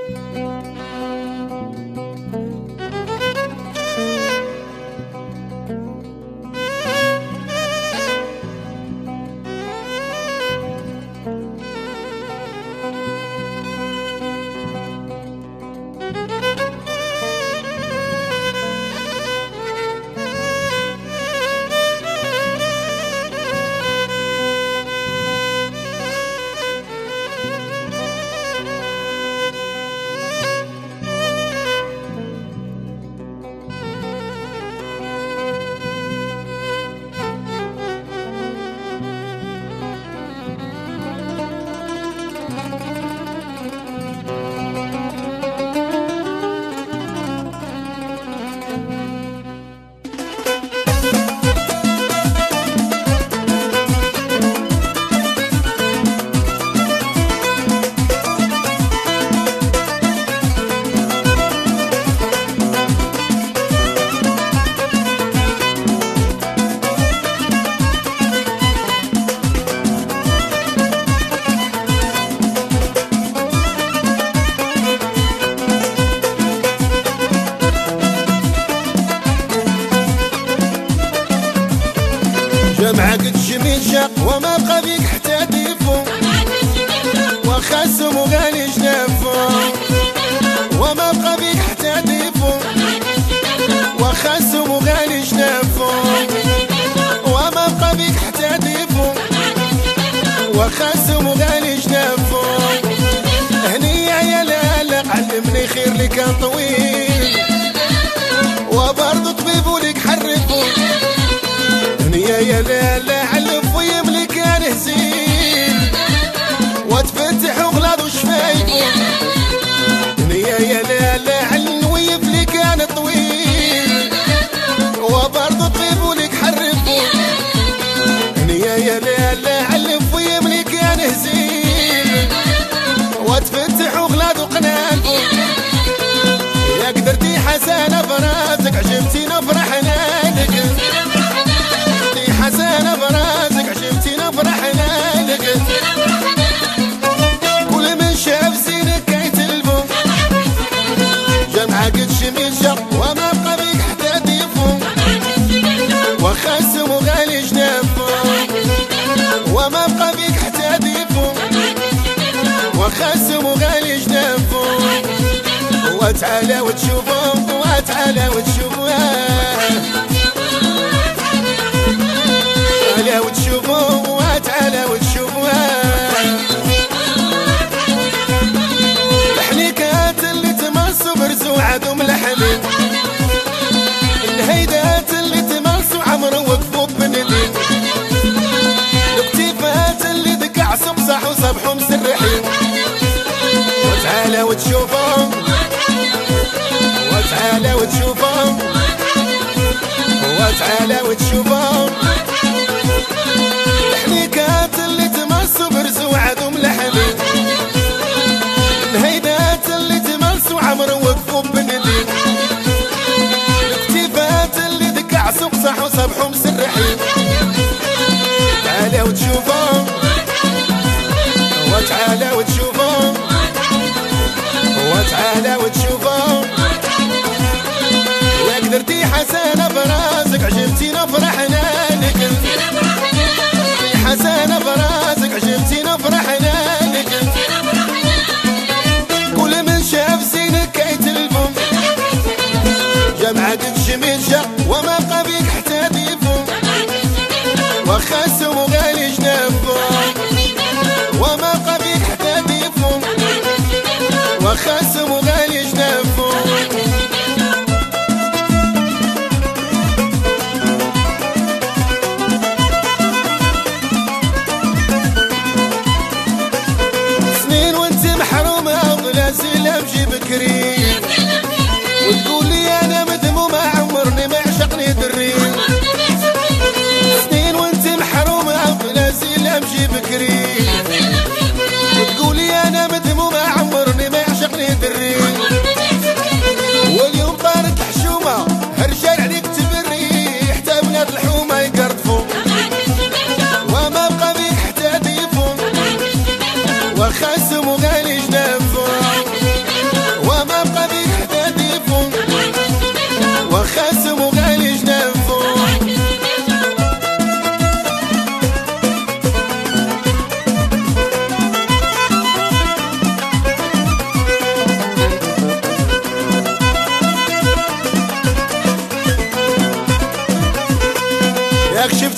جمعك تشمي شاق وما بقى بيك حتى ديفو، وخاسم وغالي جنافو وما بقى بيك حتى ديفو، وخاسم وغالي جنافو وما بقى بيك حتى ديفو، وخاسم وغالي جنافو. هنيا يا لالا علمني خير لي كان طويل، وبرضو طبيب وليك حرفو. هنيا يا لالا علف ويملي كان هزيل، وتفتح وغلاض وشفايفو. هنيا يا لالا علن ويملي كان طويل، وبرضو طبيب وليك حرفو. هنيا يا لالا علف ويملي كان هزيل، وتفتح وغلاض وقنافو. يا قدرتي حسانة براسك عجبتينا فرحنا لك، حسانة براسك عجبتينا فرحنا لك. كل من شاف زينك كيتلفو، جمعك تشمي الشق وما بقى بيك حتى ديفو، وخاسم وغالي جنافو وما بقى بيك حتى ديفو، وخاسم وغالي جنافو. وتعالى وتشوفو وتعالى وتشوفو، تعالى وتشوفو تعالى وتشوفو. الحنيكات اللي تمصوا برزو عادوا ملحمين، الهيدات اللي تمصوا عمرو وقفوا بندين، الكتيفات اللي دقع صبصح وصبحوا مسرحين. وتعالى وتشوفو وتعالى وتشوفو،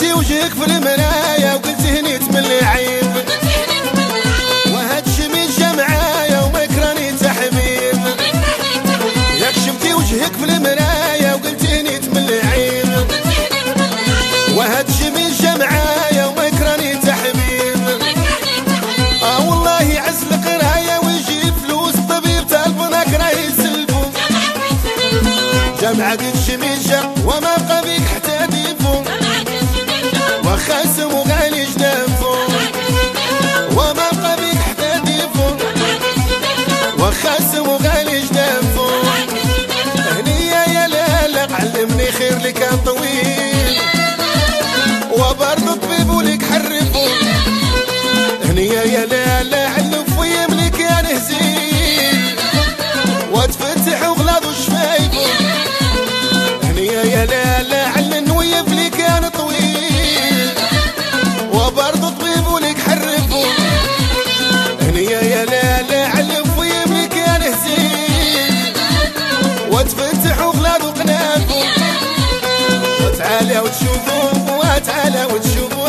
شفتي وجهك في المرايا وقلت هنيت من العيب، وهاد الشميل جا معايا وما يكرهني تا حبيب. ياك شفتي وجهك في المرايا وقلت هنيت من العيب، وهاد الشميل جا معايا وما يكرهني تا حبيب. والله يعز القرايه ويجيب فلوس، الطبيب تلفونك راه يسلفو. جا معاك الشميل جا وما بقى بيك حتى ديفو، واخا سمو غالي جنافو، وما بقى بيك حتى ديفو، واخا سمو غالي جنافو. هنيا يا لالا علمني خير لك كان طويل، وبرضو طبيب ولك حرفو. هنيا يا لالا علف ويملك كان هزيل، وتفتح وغلاض وشفايفو. هنيا يا لالا علن ويفلي كان طويل، وبرضو طبيب ولك حرفو. هنيا يا لالا علف ويملي كان هزيل، وتفتح وغلاض وقنافو. وتعالى وتشوفو، وتعالى وتشوفو،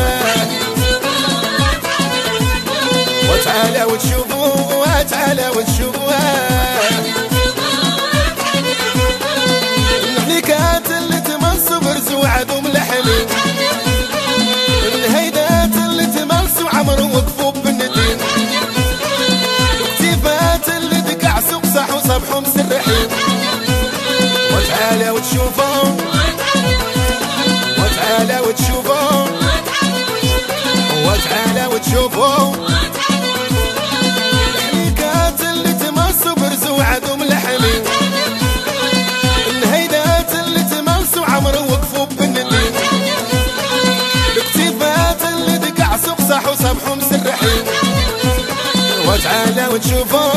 وتعالى وتشوفو، وتعالى وتشوفو. الحنيكات اللي تمنصو برزو عدو ملحمي، الهيدات اللي تملسو عمرو وقفو بالندين، الكتيفات اللي دقعسو قصحو صبحو مسرحين. وتعالى وتشوفو، وتعالى وتشوفو، وتعالى وتشوفو. الحنيكات اللي تمسو برزو عدو ملحمي، الهيدات اللي تمسو عمرو وقفو بالندين، الكتيفات اللي دقعسو قصحو صبحو مسرحين. وتعالى وتشوفو،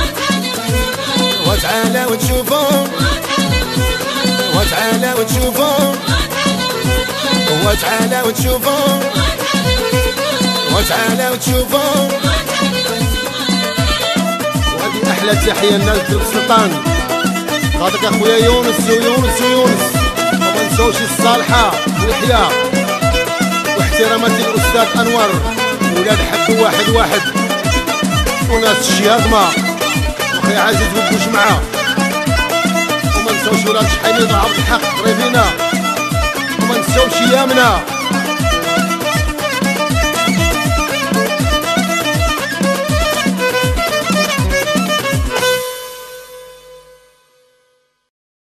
وتعالى وتشوفو، وتعالى وتشوفو، وتعالى وتشوفو، وتعالى وتشوفو. وهذه احلى تحيه لناس درب سلطان، خاطرك اخويا يونس ويونس. وما نساوش الصالحه والحياه، واحترامات الاستاذ انور، ولاد حب واحد واحد، وناس الشهاضمه، وخي عزيز بالبوجمعه. وما نساوش ولاد شحيميضه عبد الحق قريبينا، وما نساوش يامنا.